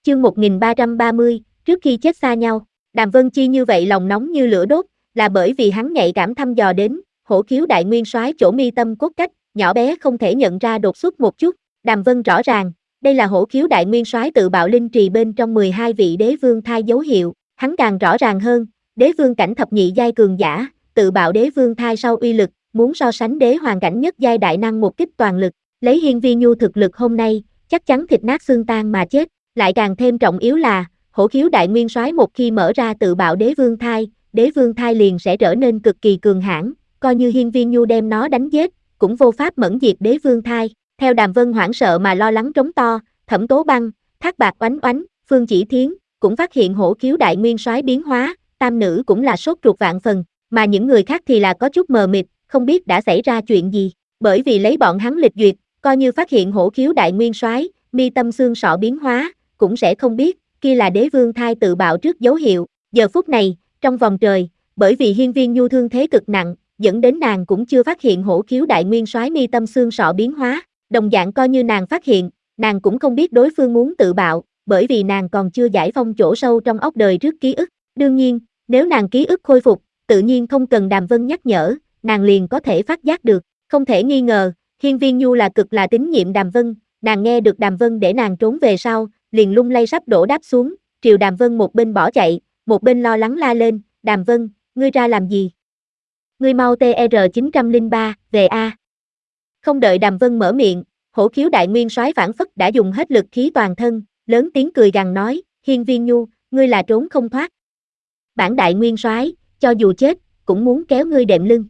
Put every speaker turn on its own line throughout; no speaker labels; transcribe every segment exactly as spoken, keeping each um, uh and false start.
Chương một nghìn ba trăm ba mươi, trước khi chết xa nhau. Đàm Vân Chi như vậy lòng nóng như lửa đốt, là bởi vì hắn nhạy cảm thăm dò đến, hổ khiếu đại nguyên soái chỗ mi tâm cốt cách, nhỏ bé không thể nhận ra đột xuất một chút. Đàm Vân rõ ràng, đây là hổ khiếu đại nguyên soái tự bạo linh trì bên trong mười hai vị đế vương thai dấu hiệu. Hắn càng rõ ràng hơn, đế vương cảnh thập nhị giai cường giả, tự bạo đế vương thai sau uy lực, muốn so sánh đế hoàng cảnh nhất giai đại năng một kích toàn lực, lấy Hiên Vi Nhu thực lực hôm nay, chắc chắn thịt nát xương tan mà chết. Lại càng thêm trọng yếu là, hổ khiếu đại nguyên soái một khi mở ra tự bạo đế vương thai, đế vương thai liền sẽ trở nên cực kỳ cường hãn, coi như Hiên Vi Nhu đem nó đánh giết, cũng vô pháp mẫn diệt đế vương thai. Theo Đàm Vân hoảng sợ mà lo lắng trống to, Thẩm Tố Băng, Thác Bạc Oánh Oánh, Phương Chỉ Thiến cũng phát hiện hổ khiếu đại nguyên soái biến hóa, tam nữ cũng là sốt ruột vạn phần, mà những người khác thì là có chút mờ mịt, không biết đã xảy ra chuyện gì, bởi vì lấy bọn hắn lịch duyệt, coi như phát hiện hổ khiếu đại nguyên soái, mi tâm xương sọ biến hóa, cũng sẽ không biết, kia là đế vương thai tự bạo trước dấu hiệu. Giờ phút này, trong vòng trời, bởi vì Hiên Viên Nhu thương thế cực nặng, dẫn đến nàng cũng chưa phát hiện hổ khiếu đại nguyên soái mi tâm xương sọ biến hóa, đồng dạng coi như nàng phát hiện, nàng cũng không biết đối phương muốn tự bạo, bởi vì nàng còn chưa giải phong chỗ sâu trong óc đời trước ký ức. Đương nhiên, nếu nàng ký ức khôi phục, tự nhiên không cần Đàm Vân nhắc nhở, nàng liền có thể phát giác được. Không thể nghi ngờ, Hiên Viên Nhu là cực là tín nhiệm Đàm Vân, nàng nghe được Đàm Vân để nàng trốn về sau, liền lung lay sắp đổ đáp xuống, triều Đàm Vân một bên bỏ chạy, một bên lo lắng la lên, Đàm Vân, ngươi ra làm gì? Ngươi mau T R chín không ba, về A. Không đợi Đàm Vân mở miệng, hổ khiếu đại nguyên soái phản phất đã dùng hết lực khí toàn thân, lớn tiếng cười gằn nói, Hiên Viên Nhu, ngươi là trốn không thoát. Bản đại nguyên soái, cho dù chết, cũng muốn kéo ngươi đệm lưng.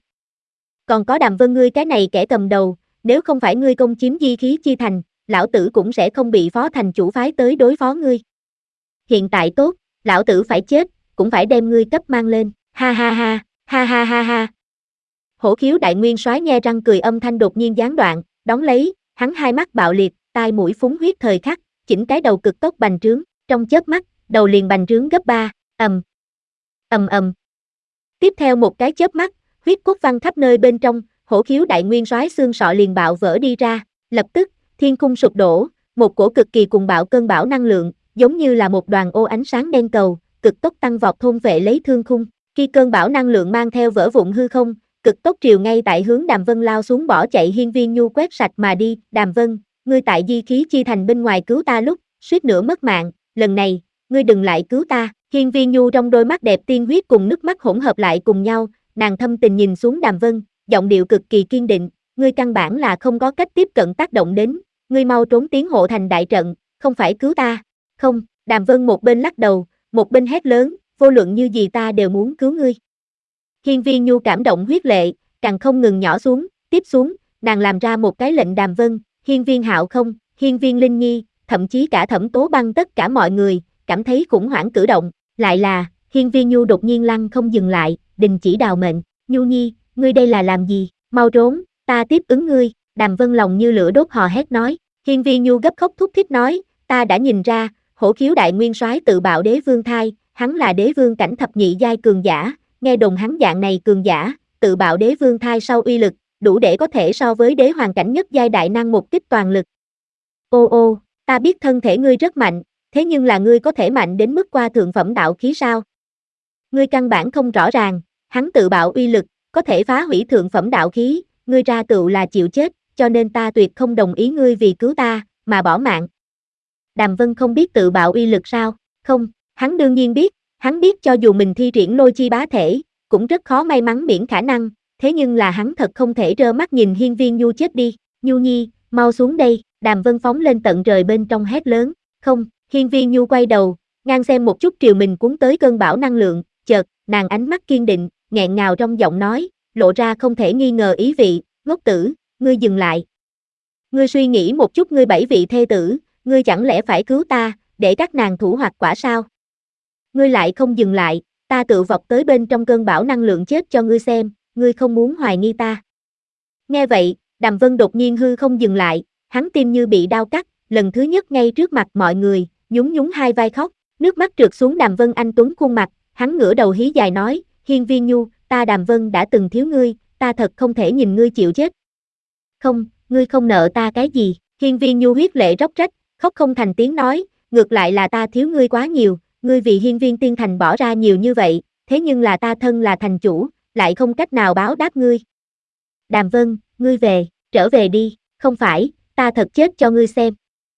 Còn có Đàm Vân ngươi cái này kẻ cầm đầu, nếu không phải ngươi công chiếm di khí chi thành, lão tử cũng sẽ không bị phó thành chủ phái tới đối phó ngươi. Hiện tại tốt, lão tử phải chết, cũng phải đem ngươi cấp mang lên, ha ha ha, ha ha ha ha. Hổ khiếu đại nguyên soái nhe răng cười âm thanh đột nhiên gián đoạn, đón lấy, hắn hai mắt bạo liệt, tai mũi phúng huyết thời khắc, chỉnh cái đầu cực tốc bành trướng, trong chớp mắt, đầu liền bành trướng gấp ba, ầm, ầm ầm. Tiếp theo một cái chớp mắt, huyết cốt văng khắp nơi bên trong, hổ khiếu đại nguyên soái xương sọ liền bạo vỡ đi ra, lập tức, thiên khung sụp đổ, một cổ cực kỳ cuồng bạo cơn bão năng lượng, giống như là một đoàn ô ánh sáng đen cầu, cực tốc tăng vọt thôn vệ lấy thương khung. Khi cơn bão năng lượng mang theo vỡ vụn hư không, cực tốc triều ngay tại hướng Đàm Vân lao xuống bỏ chạy Hiên Viên Nhu quét sạch mà đi. Đàm Vân, ngươi tại di khí chi thành bên ngoài cứu ta lúc, suýt nữa mất mạng, lần này, ngươi đừng lại cứu ta. Hiên Viên Nhu trong đôi mắt đẹp tiên huyết cùng nước mắt hỗn hợp lại cùng nhau, nàng thâm tình nhìn xuống Đàm Vân, giọng điệu cực kỳ kiên định, ngươi căn bản là không có cách tiếp cận tác động đến, ngươi mau trốn tiến hộ thành đại trận, không phải cứu ta. Không, Đàm Vân một bên lắc đầu, một bên hét lớn, vô luận như gì ta đều muốn cứu ngươi. Hiên Viên Nhu cảm động huyết lệ, càng không ngừng nhỏ xuống, tiếp xuống, nàng làm ra một cái lệnh Đàm Vân, Hiên Viên Hạo không, Hiên Viên Linh Nhi, thậm chí cả Thẩm Tố Băng tất cả mọi người, cảm thấy khủng hoảng cử động, lại là, Hiên Viên Nhu đột nhiên lăng không dừng lại, đình chỉ đào mệnh, Nhu Nhi, ngươi đây là làm gì, mau trốn, ta tiếp ứng ngươi. Đàm Vân lòng như lửa đốt hò hét nói, Hiên Viên Nhu gấp khóc thúc thích nói, ta đã nhìn ra, hổ khiếu đại nguyên soái tự bạo đế vương thai, hắn là đế vương cảnh thập nhị giai cường giả, nghe đồn hắn dạng này cường giả, tự bạo đế vương thai sau uy lực, đủ để có thể so với đế hoàng cảnh nhất giai đại năng một kích toàn lực. Ô ô, ta biết thân thể ngươi rất mạnh, thế nhưng là ngươi có thể mạnh đến mức qua thượng phẩm đạo khí sao? Ngươi căn bản không rõ ràng, hắn tự bạo uy lực, có thể phá hủy thượng phẩm đạo khí, ngươi ra tựu là chịu chết, cho nên ta tuyệt không đồng ý ngươi vì cứu ta, mà bỏ mạng. Đàm Vân không biết tự bạo uy lực sao? Không, hắn đương nhiên biết, hắn biết cho dù mình thi triển lôi chi bá thể, cũng rất khó may mắn miễn khả năng, thế nhưng là hắn thật không thể trơ mắt nhìn Hiên Viên Nhu chết đi. Nhu Nhi, mau xuống đây. Đàm Vân phóng lên tận trời bên trong hét lớn, không. Hiên Viên Nhu quay đầu, ngang xem một chút triều mình cuốn tới cơn bão năng lượng, chợt, nàng ánh mắt kiên định, nghẹn ngào trong giọng nói, lộ ra không thể nghi ngờ ý vị, ngốc tử, ngươi dừng lại. Ngươi suy nghĩ một chút ngươi bảy vị thê tử, ngươi chẳng lẽ phải cứu ta, để các nàng thủ hoặc quả sao? Ngươi lại không dừng lại, ta tự vọt tới bên trong cơn bão năng lượng chết cho ngươi xem, ngươi không muốn hoài nghi ta. Nghe vậy, Đàm Vân đột nhiên hư không dừng lại, hắn tim như bị đau cắt, lần thứ nhất ngay trước mặt mọi người, nhún nhún hai vai khóc, nước mắt trượt xuống Đàm Vân anh tuấn khuôn mặt, hắn ngửa đầu hí dài nói, Hiên Viên Nhu, ta Đàm Vân đã từng thiếu ngươi, ta thật không thể nhìn ngươi chịu chết. Không, ngươi không nợ ta cái gì. Hiên Viên Nhu huyết lệ róc rách, khóc không thành tiếng nói, ngược lại là ta thiếu ngươi quá nhiều, ngươi vì hiên viên tiên thành bỏ ra nhiều như vậy, thế nhưng là ta thân là thành chủ, lại không cách nào báo đáp ngươi. Đàm Vân, ngươi về, trở về đi, không phải, ta thật chết cho ngươi xem.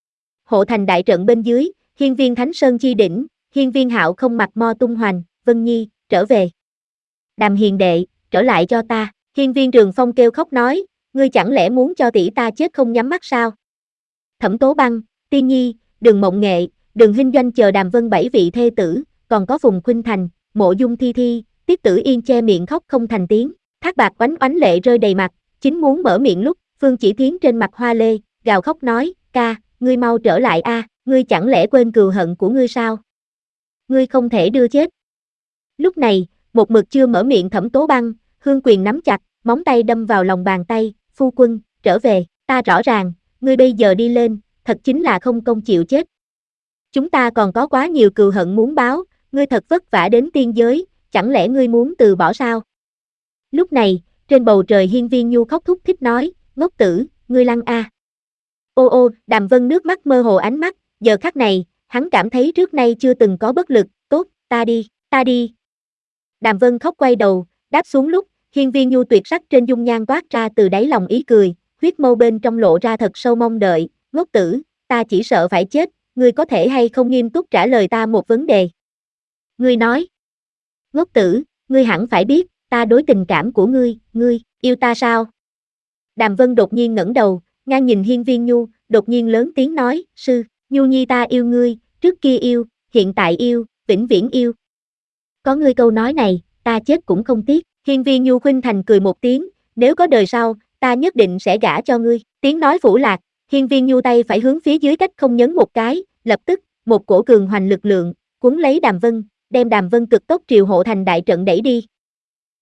Hộ thành đại trận bên dưới, hiên viên Thánh Sơn chi đỉnh, hiên viên Hạo không mặt mo tung hoành, Vân Nhi, trở về. Đàm hiền đệ, trở lại cho ta, hiên viên Trường Phong kêu khóc nói, ngươi chẳng lẽ muốn cho tỷ ta chết không nhắm mắt sao? Thẩm Tố Băng, Tiên Nhi, Đường Mộng Nghệ, Đường Hinh Doanh chờ Đàm Vân bảy vị thê tử, còn có Phùng Khuynh Thành, Mộ Dung Thi Thi, Tiết Tử Yên che miệng khóc không thành tiếng, Thác Bạc oánh oánh lệ rơi đầy mặt, chính muốn mở miệng lúc, Phương Chỉ Thiến trên mặt hoa lê, gào khóc nói, ca, ngươi mau trở lại a, ngươi chẳng lẽ quên cừu hận của ngươi sao? Ngươi không thể đưa chết. Lúc này, một mực chưa mở miệng Thẩm Tố Băng, hương quyền nắm chặt, móng tay đâm vào lòng bàn tay, phu quân, trở về, ta rõ ràng, ngươi bây giờ đi lên, thật chính là không công chịu chết. Chúng ta còn có quá nhiều cừu hận muốn báo, ngươi thật vất vả đến tiên giới, chẳng lẽ ngươi muốn từ bỏ sao? Lúc này, trên bầu trời hiên viên nhu khóc thúc thích nói, ngốc tử, ngươi lăn a. Ô ô, Đàm Vân nước mắt mơ hồ ánh mắt, giờ khắc này, hắn cảm thấy trước nay chưa từng có bất lực, tốt, ta đi, ta đi. Đàm Vân khóc quay đầu, đáp xuống lúc, hiên viên nhu tuyệt sắc trên dung nhan toát ra từ đáy lòng ý cười, huyết mâu bên trong lộ ra thật sâu mong đợi, ngốc tử, ta chỉ sợ phải chết, ngươi có thể hay không nghiêm túc trả lời ta một vấn đề. Ngươi nói, ngốc tử, ngươi hẳn phải biết, ta đối tình cảm của ngươi, ngươi, yêu ta sao? Đàm Vân đột nhiên ngẩng đầu, ngang nhìn hiên viên nhu, đột nhiên lớn tiếng nói, sư, nhu nhi ta yêu ngươi, trước kia yêu, hiện tại yêu, vĩnh viễn yêu. Có ngươi câu nói này, ta chết cũng không tiếc, hiên viên nhu khuynh thành cười một tiếng, nếu có đời sau, ta nhất định sẽ gả cho ngươi, tiếng nói phủ lạc, hiên viên nhu tay phải hướng phía dưới cách không nhấn một cái, lập tức, một cổ cường hoành lực lượng, cuốn lấy Đàm Vân, đem Đàm Vân cực tốc triều hộ thành đại trận đẩy đi.